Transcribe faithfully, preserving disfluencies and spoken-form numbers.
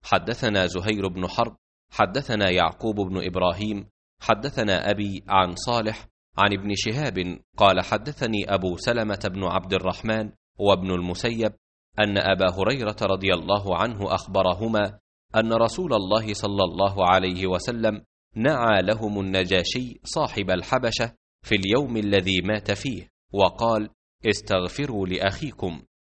حدثنا زهير بن حرب حدثنا يعقوب بن إبراهيم حدثنا أبي عن صالح عن ابن شهاب قال حدثني أبو سلمة بن عبد الرحمن وابن المسيب أن أبا هريرة رضي الله عنه أخبرهما أن رسول الله صلى الله عليه وسلم نعى لهم النجاشي صاحب الحبشة في اليوم الذي مات فيه، وقال: استغفروا لأخيكم.